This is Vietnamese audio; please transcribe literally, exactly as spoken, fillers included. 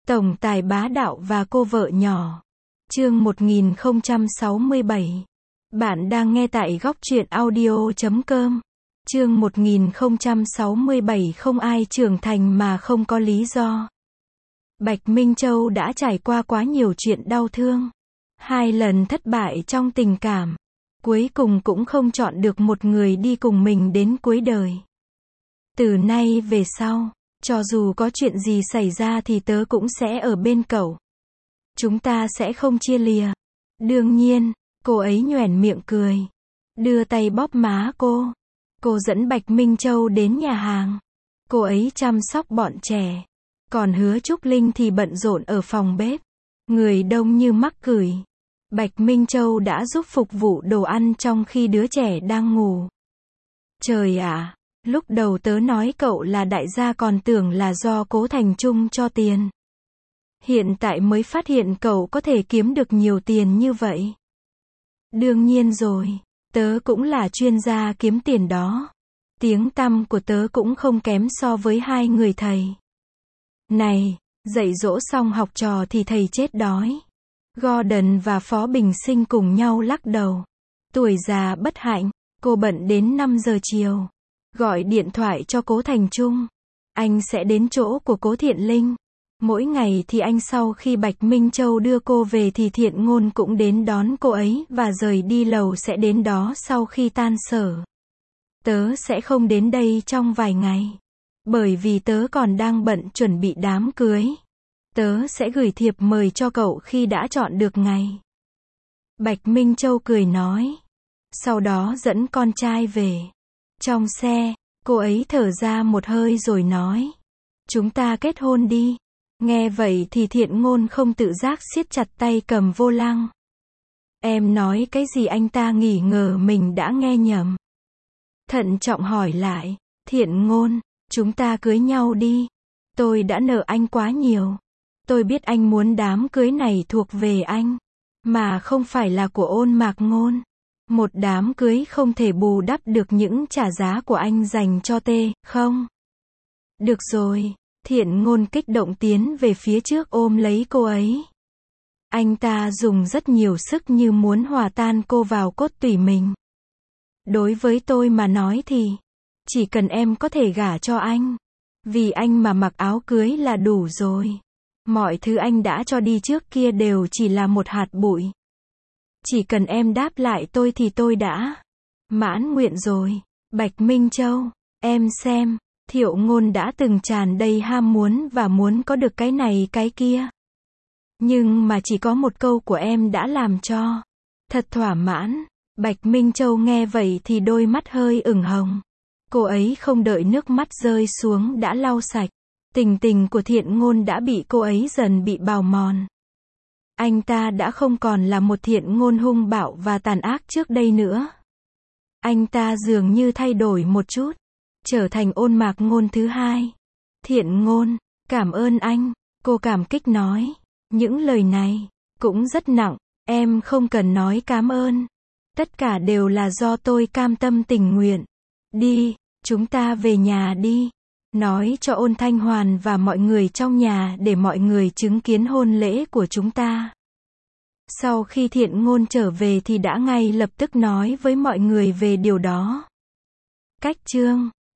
Tổng tài bá đạo và cô vợ nhỏ. Chương một nghìn không trăm sáu mươi bảy. Bạn đang nghe tại góc truyện audio chấm com. Chương một nghìn không trăm sáu mươi bảy. Không ai trưởng thành mà không có lý do. Bạch Minh Châu đã trải qua quá nhiều chuyện đau thương. Hai lần thất bại trong tình cảm. Cuối cùng cũng không chọn được một người đi cùng mình đến cuối đời. Từ nay về sau, cho dù có chuyện gì xảy ra thì tớ cũng sẽ ở bên cậu. Chúng ta sẽ không chia lìa. Đương nhiên, cô ấy nhoẻn miệng cười. Đưa tay bóp má cô. Cô dẫn Bạch Minh Châu đến nhà hàng. Cô ấy chăm sóc bọn trẻ. Còn Hứa Trúc Linh thì bận rộn ở phòng bếp. Người đông như mắc cười. Bạch Minh Châu đã giúp phục vụ đồ ăn trong khi đứa trẻ đang ngủ. Trời ạ! Lúc đầu tớ nói cậu là đại gia còn tưởng là do Cố Thành Trung cho tiền. Hiện tại mới phát hiện cậu có thể kiếm được nhiều tiền như vậy. Đương nhiên rồi, tớ cũng là chuyên gia kiếm tiền đó. Tiếng tăm của tớ cũng không kém so với hai người thầy. Này, dạy dỗ xong học trò thì thầy chết đói. Gordon và Phó Bình Sinh cùng nhau lắc đầu. Tuổi già bất hạnh, cô bận đến năm giờ chiều. Gọi điện thoại cho Cố Thành Trung. Anh sẽ đến chỗ của Cố Thiện Linh. Mỗi ngày thì anh sau khi Bạch Minh Châu đưa cô về thì Thiện Ngôn cũng đến đón cô ấy và rời đi lầu sẽ đến đó sau khi tan sở. Tớ sẽ không đến đây trong vài ngày. Bởi vì tớ còn đang bận chuẩn bị đám cưới. Tớ sẽ gửi thiệp mời cho cậu khi đã chọn được ngày. Bạch Minh Châu cười nói. Sau đó dẫn con trai về. Trong xe, cô ấy thở ra một hơi rồi nói. Chúng ta kết hôn đi. Nghe vậy thì Thiện Ngôn không tự giác siết chặt tay cầm vô lăng. Em nói cái gì? Anh ta nghi ngờ mình đã nghe nhầm. Thận trọng hỏi lại. Thiện Ngôn, chúng ta cưới nhau đi. Tôi đã nợ anh quá nhiều. Tôi biết anh muốn đám cưới này thuộc về anh, mà không phải là của Ôn Mạc Ngôn. Một đám cưới không thể bù đắp được những trả giá của anh dành cho Tê, không? Được rồi, Thiện Ngôn kích động tiến về phía trước ôm lấy cô ấy. Anh ta dùng rất nhiều sức như muốn hòa tan cô vào cốt tủy mình. Đối với tôi mà nói thì, chỉ cần em có thể gả cho anh. Vì anh mà mặc áo cưới là đủ rồi. Mọi thứ anh đã cho đi trước kia đều chỉ là một hạt bụi. Chỉ cần em đáp lại tôi thì tôi đã mãn nguyện rồi. Bạch Minh Châu, em xem, Thiệu Ngôn đã từng tràn đầy ham muốn và muốn có được cái này cái kia. Nhưng mà chỉ có một câu của em đã làm cho thật thỏa mãn. Bạch Minh Châu nghe vậy thì đôi mắt hơi ửng hồng. Cô ấy không đợi nước mắt rơi xuống đã lau sạch. Tình tình của Thiện Ngôn đã bị cô ấy dần bị bào mòn. Anh ta đã không còn là một Thiện Ngôn hung bạo và tàn ác trước đây nữa. Anh ta dường như thay đổi một chút, trở thành Ôn Mạc Ngôn thứ hai. Thiện Ngôn, cảm ơn anh, cô cảm kích nói. Những lời này cũng rất nặng, em không cần nói cảm ơn. Tất cả đều là do tôi cam tâm tình nguyện. Đi, chúng ta về nhà đi. Nói cho Ôn Thanh Hoàn và mọi người trong nhà để mọi người chứng kiến hôn lễ của chúng ta. Sau khi Thiện Ngôn trở về thì đã ngay lập tức nói với mọi người về điều đó. Cách chương